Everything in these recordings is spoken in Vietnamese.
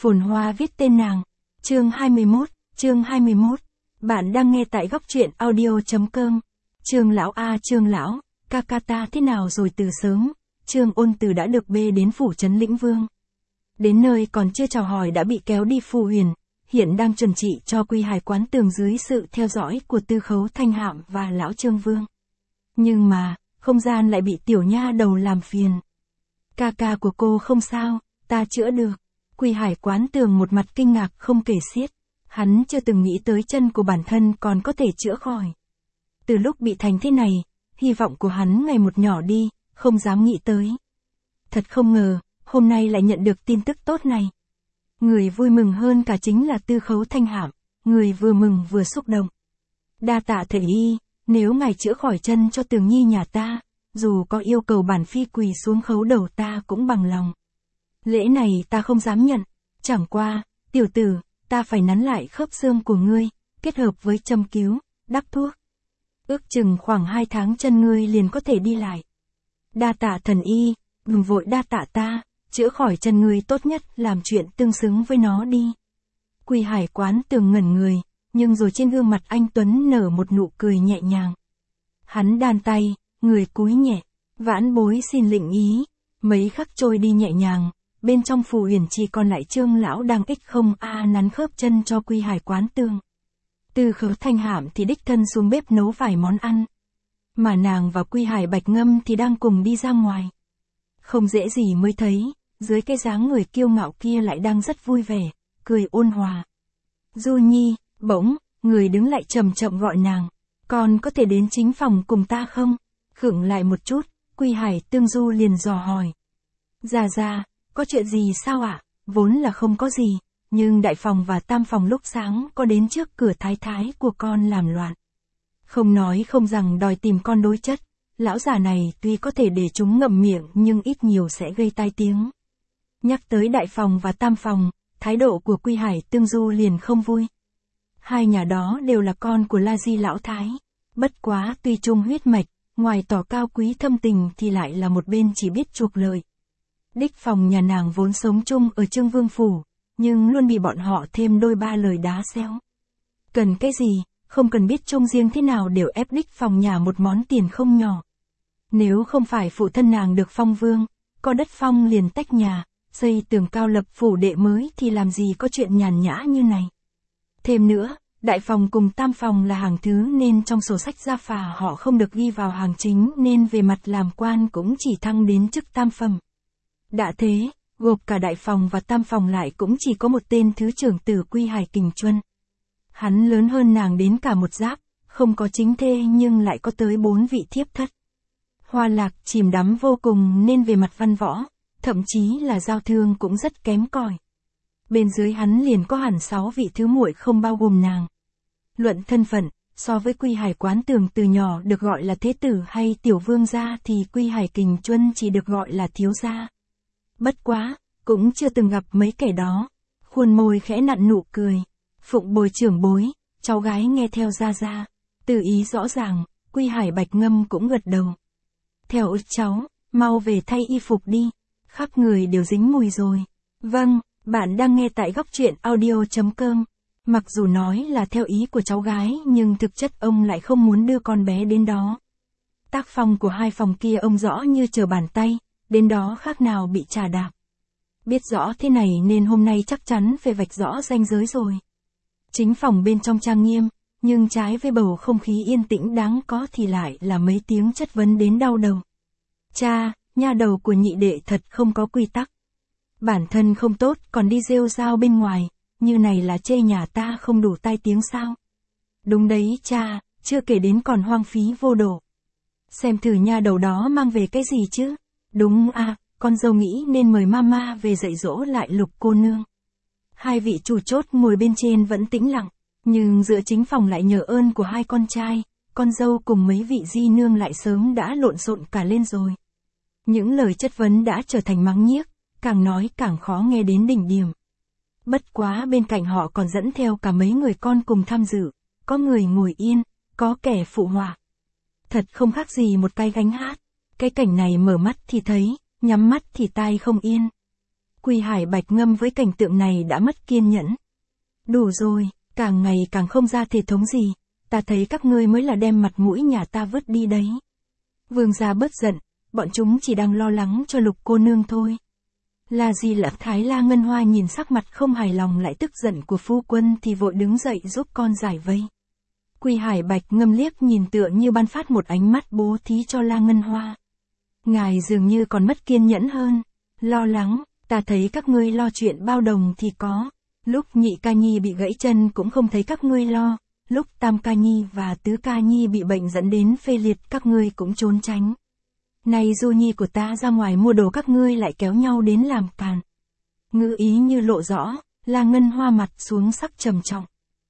Phồn Hoa viết tên nàng. Chương 21. Bạn đang nghe tại góc truyện audio.com. Trương lão a Trương lão, ca ca ta thế nào rồi? Từ sớm, Trương Ôn Từ đã được bê đến phủ trấn Lĩnh Vương. Đến nơi còn chưa chào hỏi đã bị kéo đi Phù Huyền, hiện đang chuẩn trị cho Quy Hải Quán Tường dưới sự theo dõi của Tư Khấu Thanh Hạm và lão Trương Vương. Nhưng mà, không gian lại bị tiểu nha đầu làm phiền. Ca ca của cô không sao, ta chữa được. Quy Hải Quán Tường một mặt kinh ngạc không kể xiết. Hắn chưa từng nghĩ tới chân của bản thân còn có thể chữa khỏi. Từ lúc bị thành thế này, hy vọng của hắn ngày một nhỏ đi, không dám nghĩ tới. Thật không ngờ, hôm nay lại nhận được tin tức tốt này. Người vui mừng hơn cả chính là Tư Khấu Thanh Hạm, người vừa mừng vừa xúc động. Đa tạ thầy y, nếu ngài chữa khỏi chân cho Tường Nhi nhà ta, dù có yêu cầu bản phi quỳ xuống khấu đầu ta cũng bằng lòng. Lễ này ta không dám nhận, chẳng qua, tiểu tử, ta phải nắn lại khớp xương của ngươi, kết hợp với châm cứu, đắp thuốc. Ước chừng khoảng 2 tháng chân ngươi liền có thể đi lại. Đa tạ thần y, đừng vội đa tạ ta, chữa khỏi chân ngươi tốt nhất làm chuyện tương xứng với nó đi. Quy Hải Quán Tường ngẩn người, nhưng rồi trên gương mặt anh Tuấn nở một nụ cười nhẹ nhàng. Hắn đan tay, người cúi nhẹ, vãn bối xin lĩnh ý. Mấy khắc trôi đi nhẹ nhàng, bên trong Phù Huyền chỉ còn lại Trương lão đang nắn khớp chân cho Quy Hải Quán Tường. Tư Khấu Thanh Hạm thì đích thân xuống bếp nấu vài món ăn. Mà nàng và Quy Hải Bạch Ngâm thì đang cùng đi ra ngoài. Không dễ gì mới thấy, dưới cái dáng người kiêu ngạo kia lại đang rất vui vẻ, cười ôn hòa. Du Nhi, bỗng, người đứng lại chậm chậm gọi nàng. Con có thể đến chính phòng cùng ta không? Khựng lại một chút, Quy Hải Tương Du liền dò hỏi. Dạ, có chuyện gì sao ạ? Vốn là không có gì, nhưng đại phòng và tam phòng lúc sáng có đến trước cửa thái thái của con làm loạn. Không nói không rằng đòi tìm con đối chất, lão già này tuy có thể để chúng ngậm miệng nhưng ít nhiều sẽ gây tai tiếng. Nhắc tới đại phòng và tam phòng, thái độ của Quy Hải Tương Du liền không vui. Hai nhà đó đều là con của La Di lão thái, bất quá tuy chung huyết mạch, ngoài tỏ cao quý thâm tình thì lại là một bên chỉ biết chuộc lợi. Đích phòng nhà nàng vốn sống chung ở Trương Vương phủ, nhưng luôn bị bọn họ thêm đôi ba lời đá xéo. Cần cái gì, không cần biết trông riêng thế nào đều ép đích phòng nhà một món tiền không nhỏ. Nếu không phải phụ thân nàng được phong vương, có đất phong liền tách nhà, xây tường cao lập phủ đệ mới thì làm gì có chuyện nhàn nhã như này. Thêm nữa, đại phòng cùng tam phòng là hàng thứ nên trong sổ sách gia phả họ không được ghi vào hàng chính nên về mặt làm quan cũng chỉ thăng đến chức tam phẩm. Đã thế, gộp cả đại phòng và tam phòng lại cũng chỉ có một tên thứ trưởng tử Quy Hải Kình Chuân. Hắn lớn hơn nàng đến cả một giáp, không có chính thê nhưng lại có tới 4 vị thiếp thất. Hoa Lạc chìm đắm vô cùng nên về mặt văn võ, thậm chí là giao thương cũng rất kém cỏi. Bên dưới hắn liền có hẳn 6 vị thứ muội không bao gồm nàng. Luận thân phận, so với Quy Hải Quán Tường từ nhỏ được gọi là thế tử hay tiểu vương gia thì Quy Hải Kình Chuân chỉ được gọi là thiếu gia. Bất quá, cũng chưa từng gặp mấy kẻ đó. Khuôn môi khẽ nặn nụ cười. Phụng bồi trưởng bối, cháu gái nghe theo gia. Từ ý rõ ràng, Quy Hải Bạch Ngâm cũng gật đầu. Theo cháu, mau về thay y phục đi. Khắp người đều dính mùi rồi. Vâng, bạn đang nghe tại góc truyện audio.com. Mặc dù nói là theo ý của cháu gái nhưng thực chất ông lại không muốn đưa con bé đến đó. Tác phong của hai phòng kia ông rõ như trở bàn tay, đến đó khác nào bị trà đạp. Biết rõ thế này nên hôm nay chắc chắn phải vạch rõ ranh giới rồi. Chính phòng bên trong trang nghiêm, nhưng trái với bầu không khí yên tĩnh đáng có thì lại là mấy tiếng chất vấn đến đau đầu. Cha, nha đầu của nhị đệ thật không có quy tắc. Bản thân không tốt còn đi rêu rao bên ngoài, như này là chê nhà ta không đủ tai tiếng sao? Đúng đấy cha, chưa kể đến còn hoang phí vô độ. Xem thử nha đầu đó mang về cái gì chứ? Đúng con dâu nghĩ nên mời mama về dạy dỗ lại Lục cô nương. Hai vị chủ chốt ngồi bên trên vẫn tĩnh lặng, nhưng giữa chính phòng lại nhờ ơn của hai con trai, con dâu cùng mấy vị di nương lại sớm đã lộn xộn cả lên rồi. Những lời chất vấn đã trở thành mắng nhiếc, càng nói càng khó nghe đến đỉnh điểm. Bất quá bên cạnh họ còn dẫn theo cả mấy người con cùng tham dự, có người ngồi yên, có kẻ phụ họa. Thật không khác gì một cái gánh hát, cái cảnh này mở mắt thì thấy, nhắm mắt thì tai không yên. Quy Hải Bạch Ngâm với cảnh tượng này đã mất kiên nhẫn. Đủ rồi, càng ngày càng không ra thể thống gì, ta thấy các ngươi mới là đem mặt mũi nhà ta vứt đi đấy. Vương gia bớt giận, bọn chúng chỉ đang lo lắng cho Lục cô nương thôi. Là gì lạ? Thái La Ngân Hoa nhìn sắc mặt không hài lòng lại tức giận của phu quân thì vội đứng dậy giúp con giải vây. Quy Hải Bạch Ngâm liếc nhìn tựa như ban phát một ánh mắt bố thí cho La Ngân Hoa. Ngài dường như còn mất kiên nhẫn hơn. Lo lắng, ta thấy các ngươi lo chuyện bao đồng thì có. Lúc Nhị Ca Nhi bị gãy chân cũng không thấy các ngươi lo. Lúc Tam Ca Nhi và Tứ Ca Nhi bị bệnh dẫn đến phê liệt các ngươi cũng trốn tránh. Nay Du Nhi của ta ra ngoài mua đồ các ngươi lại kéo nhau đến làm càn. Ngữ ý như lộ rõ, La Ngân Hoa mặt xuống sắc trầm trọng.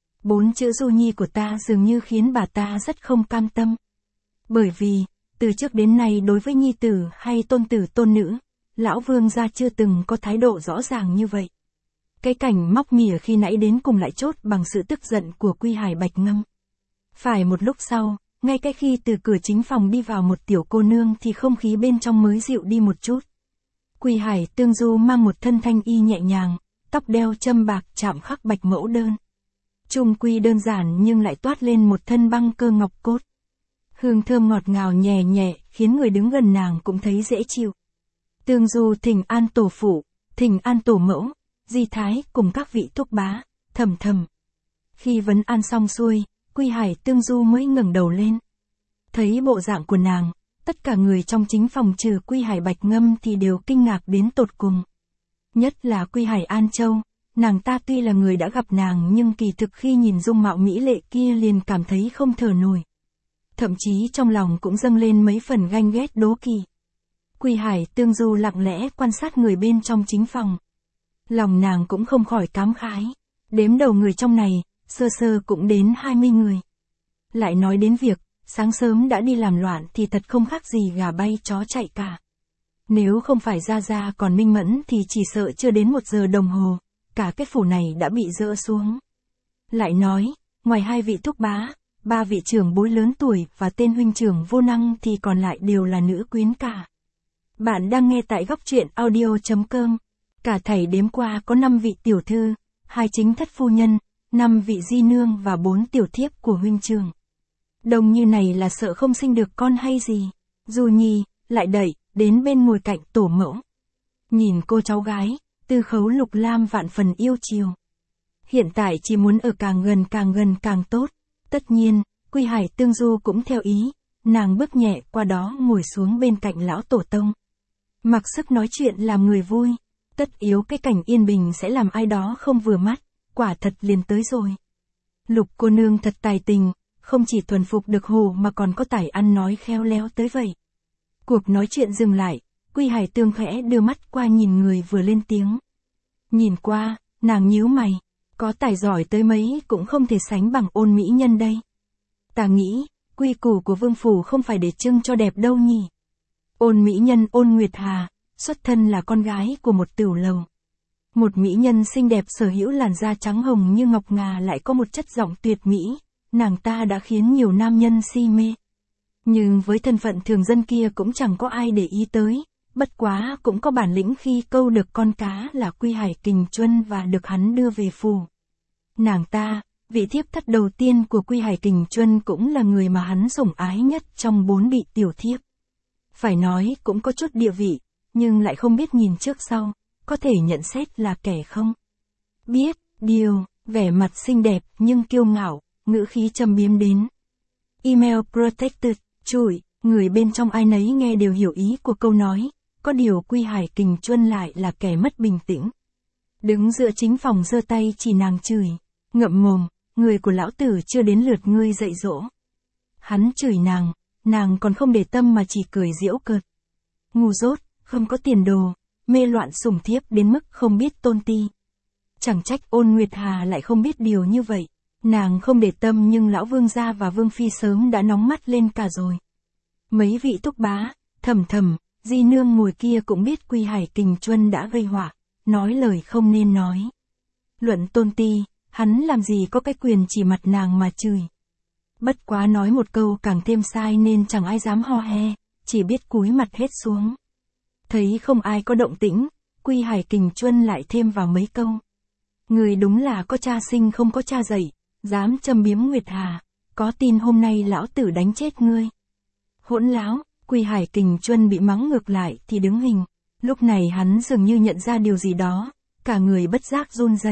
4 chữ Du Nhi của ta dường như khiến bà ta rất không cam tâm. Bởi vì, từ trước đến nay đối với nhi tử hay tôn tử tôn nữ, lão Vương gia chưa từng có thái độ rõ ràng như vậy. Cái cảnh móc mỉa khi nãy đến cùng lại chốt bằng sự tức giận của Quy Hải Bạch Ngâm. Phải một lúc sau, ngay cái khi từ cửa chính phòng đi vào một tiểu cô nương thì không khí bên trong mới dịu đi một chút. Quy Hải Tương Du mang một thân thanh y nhẹ nhàng, tóc đeo châm bạc chạm khắc bạch mẫu đơn. Chung quy đơn giản nhưng lại toát lên một thân băng cơ ngọc cốt. Hương thơm ngọt ngào nhẹ nhẹ khiến người đứng gần nàng cũng thấy dễ chịu. Tương Du thỉnh an tổ phụ, thỉnh an tổ mẫu, di thái cùng các vị thúc bá, thầm thầm. Khi vấn an xong xuôi, Quy Hải Tương Du mới ngẩng đầu lên. Thấy bộ dạng của nàng, tất cả người trong chính phòng trừ Quy Hải Bạch Ngâm thì đều kinh ngạc đến tột cùng. Nhất là Quy Hải An Châu, nàng ta tuy là người đã gặp nàng nhưng kỳ thực khi nhìn dung mạo mỹ lệ kia liền cảm thấy không thở nổi. Thậm chí trong lòng cũng dâng lên mấy phần ganh ghét đố kỵ. Quy Hải Tương Du lặng lẽ quan sát người bên trong chính phòng. Lòng nàng cũng không khỏi cám khái. Đếm đầu người trong này, sơ sơ cũng đến 20 người. Lại nói đến việc, sáng sớm đã đi làm loạn thì thật không khác gì gà bay chó chạy cả. Nếu không phải Gia Gia còn minh mẫn thì chỉ sợ chưa đến 1 giờ đồng hồ, cả cái phủ này đã bị dỡ xuống. Lại nói, ngoài 2 vị thúc bá, 3 vị trưởng bối lớn tuổi và tên huynh trưởng vô năng thì còn lại đều là nữ quyến cả. Bạn đang nghe tại góc truyện audio.com. Cả thảy đếm qua có 5 vị tiểu thư, 2 chính thất phu nhân, 5 vị di nương và 4 tiểu thiếp của huynh trưởng. Đông như này là sợ không sinh được con hay gì. Du Nhi, lại đẩy, đến bên ngồi cạnh tổ mẫu. Nhìn cô cháu gái, Tư Khấu Lục Lam vạn phần yêu chiều. Hiện tại chỉ muốn ở càng gần càng tốt. Tất nhiên, Quy Hải Tương Du cũng theo ý, nàng bước nhẹ qua đó ngồi xuống bên cạnh lão tổ tông. Mặc sức nói chuyện làm người vui, tất yếu cái cảnh yên bình sẽ làm ai đó không vừa mắt, quả thật liền tới rồi. Lục cô nương thật tài tình, không chỉ thuần phục được hồ mà còn có tài ăn nói khéo léo tới vậy. Cuộc nói chuyện dừng lại, Quy Hải Tương khẽ đưa mắt qua nhìn người vừa lên tiếng. Nhìn qua, nàng nhíu mày, có tài giỏi tới mấy cũng không thể sánh bằng Ôn mỹ nhân đây. Ta nghĩ, quy củ của vương phủ không phải để trưng cho đẹp đâu nhỉ. Ôn mỹ nhân Ôn Nguyệt Hà, xuất thân là con gái của một tửu lầu. Một mỹ nhân xinh đẹp sở hữu làn da trắng hồng như ngọc ngà lại có một chất giọng tuyệt mỹ, nàng ta đã khiến nhiều nam nhân si mê. Nhưng với thân phận thường dân kia cũng chẳng có ai để ý tới, bất quá cũng có bản lĩnh khi câu được con cá là Quy Hải Kình Chuân và được hắn đưa về phủ. Nàng ta, vị thiếp thất đầu tiên của Quy Hải Kình Chuân cũng là người mà hắn sủng ái nhất trong 4 vị tiểu thiếp. Phải nói cũng có chút địa vị, nhưng lại không biết nhìn trước sau, có thể nhận xét là kẻ không biết điều, vẻ mặt xinh đẹp nhưng kiêu ngạo, ngữ khí châm biếm đến. Email protected, chửi, người bên trong ai nấy nghe đều hiểu ý của câu nói, có điều Quy Hải Kình Chuân lại là kẻ mất bình tĩnh. Đứng giữa chính phòng giơ tay chỉ nàng chửi, ngậm mồm, người của lão tử chưa đến lượt ngươi dạy dỗ. Hắn chửi nàng còn không để tâm mà chỉ cười giễu cợt. Ngu dốt, không có tiền đồ, mê loạn sủng thiếp đến mức không biết tôn ti. Chẳng trách Ôn Nguyệt Hà lại không biết điều như vậy. Nàng không để tâm nhưng lão vương gia và vương phi sớm đã nóng mắt lên cả rồi. Mấy vị thúc bá, thầm, di nương ngồi kia cũng biết Quy Hải Kình Chuân đã gây họa, nói lời không nên nói. Luận tôn ti, hắn làm gì có cái quyền chỉ mặt nàng mà chửi. Bất quá nói một câu càng thêm sai nên chẳng ai dám ho he, chỉ biết cúi mặt hết xuống. Thấy không ai có động tĩnh, Quy Hải Kình Chuân lại thêm vào mấy câu. Người đúng là có cha sinh không có cha dạy, dám châm biếm Nguyệt Hà, có tin hôm nay lão tử đánh chết ngươi. Hỗn láo, Quy Hải Kình Chuân bị mắng ngược lại thì đứng hình, lúc này hắn dường như nhận ra điều gì đó, cả người bất giác run rẩy.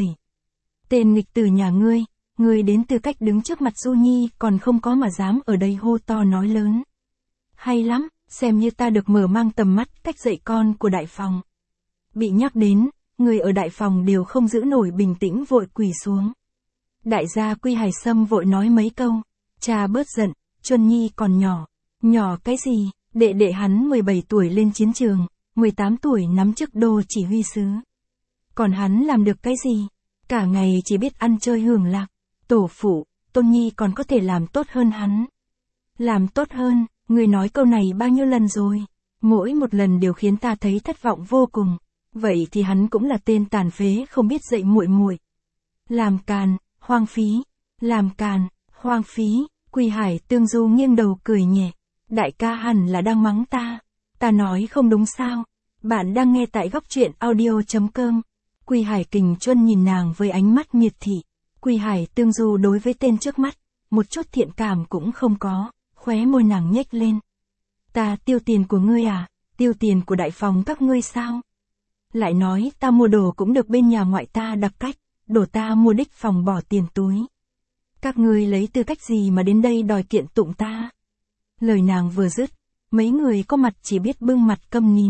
Tên nghịch tử nhà ngươi đến tư cách đứng trước mặt Du Nhi còn không có mà dám ở đây hô to nói lớn. Hay lắm, xem như ta được mở mang tầm mắt cách dạy con của đại phòng. Bị nhắc đến, người ở đại phòng đều không giữ nổi bình tĩnh vội quỳ xuống. Đại gia Quy Hải Sâm vội nói mấy câu, cha bớt giận, Chuân Nhi còn nhỏ cái gì, đệ đệ hắn 17 tuổi lên chiến trường, 18 tuổi nắm chức đô chỉ huy sứ. Còn hắn làm được cái gì? Cả ngày chỉ biết ăn chơi hưởng lạc, tổ phụ, Tôn Nhi còn có thể làm tốt hơn hắn. Làm tốt hơn, người nói câu này bao nhiêu lần rồi? Mỗi một lần đều khiến ta thấy thất vọng vô cùng. Vậy thì hắn cũng là tên tàn phế không biết dạy muội muội. Làm càn, hoang phí, làm càn, hoang phí, Quy Hải Tương Du nghiêng đầu cười nhẹ. Đại ca hẳn là đang mắng ta nói không đúng sao? Bạn đang nghe tại góc truyện audio.com. Quy Hải Kình Chuân nhìn nàng với ánh mắt miệt thị. Quy Hải Tương Du đối với tên trước mắt, một chút thiện cảm cũng không có, khóe môi nàng nhếch lên. Ta tiêu tiền của ngươi à? Tiêu tiền của đại phòng các ngươi sao? Lại nói ta mua đồ cũng được bên nhà ngoại ta đặc cách, đồ ta mua đích phòng bỏ tiền túi. Các ngươi lấy tư cách gì mà đến đây đòi kiện tụng ta? Lời nàng vừa dứt, mấy người có mặt chỉ biết bưng mặt câm nín.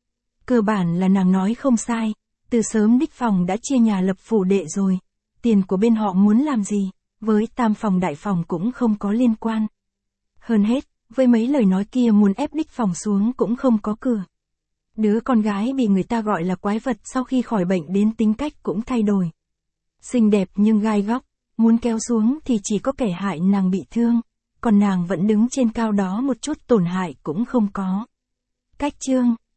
Cơ bản là nàng nói không sai, từ sớm đích phòng đã chia nhà lập phủ đệ rồi. Tiền của bên họ muốn làm gì, với tam phòng đại phòng cũng không có liên quan. Hơn hết, với mấy lời nói kia muốn ép đích phòng xuống cũng không có cửa. Đứa con gái bị người ta gọi là quái vật sau khi khỏi bệnh đến tính cách cũng thay đổi. Xinh đẹp nhưng gai góc, muốn kéo xuống thì chỉ có kẻ hại nàng bị thương, còn nàng vẫn đứng trên cao đó một chút tổn hại cũng không có. Cách chương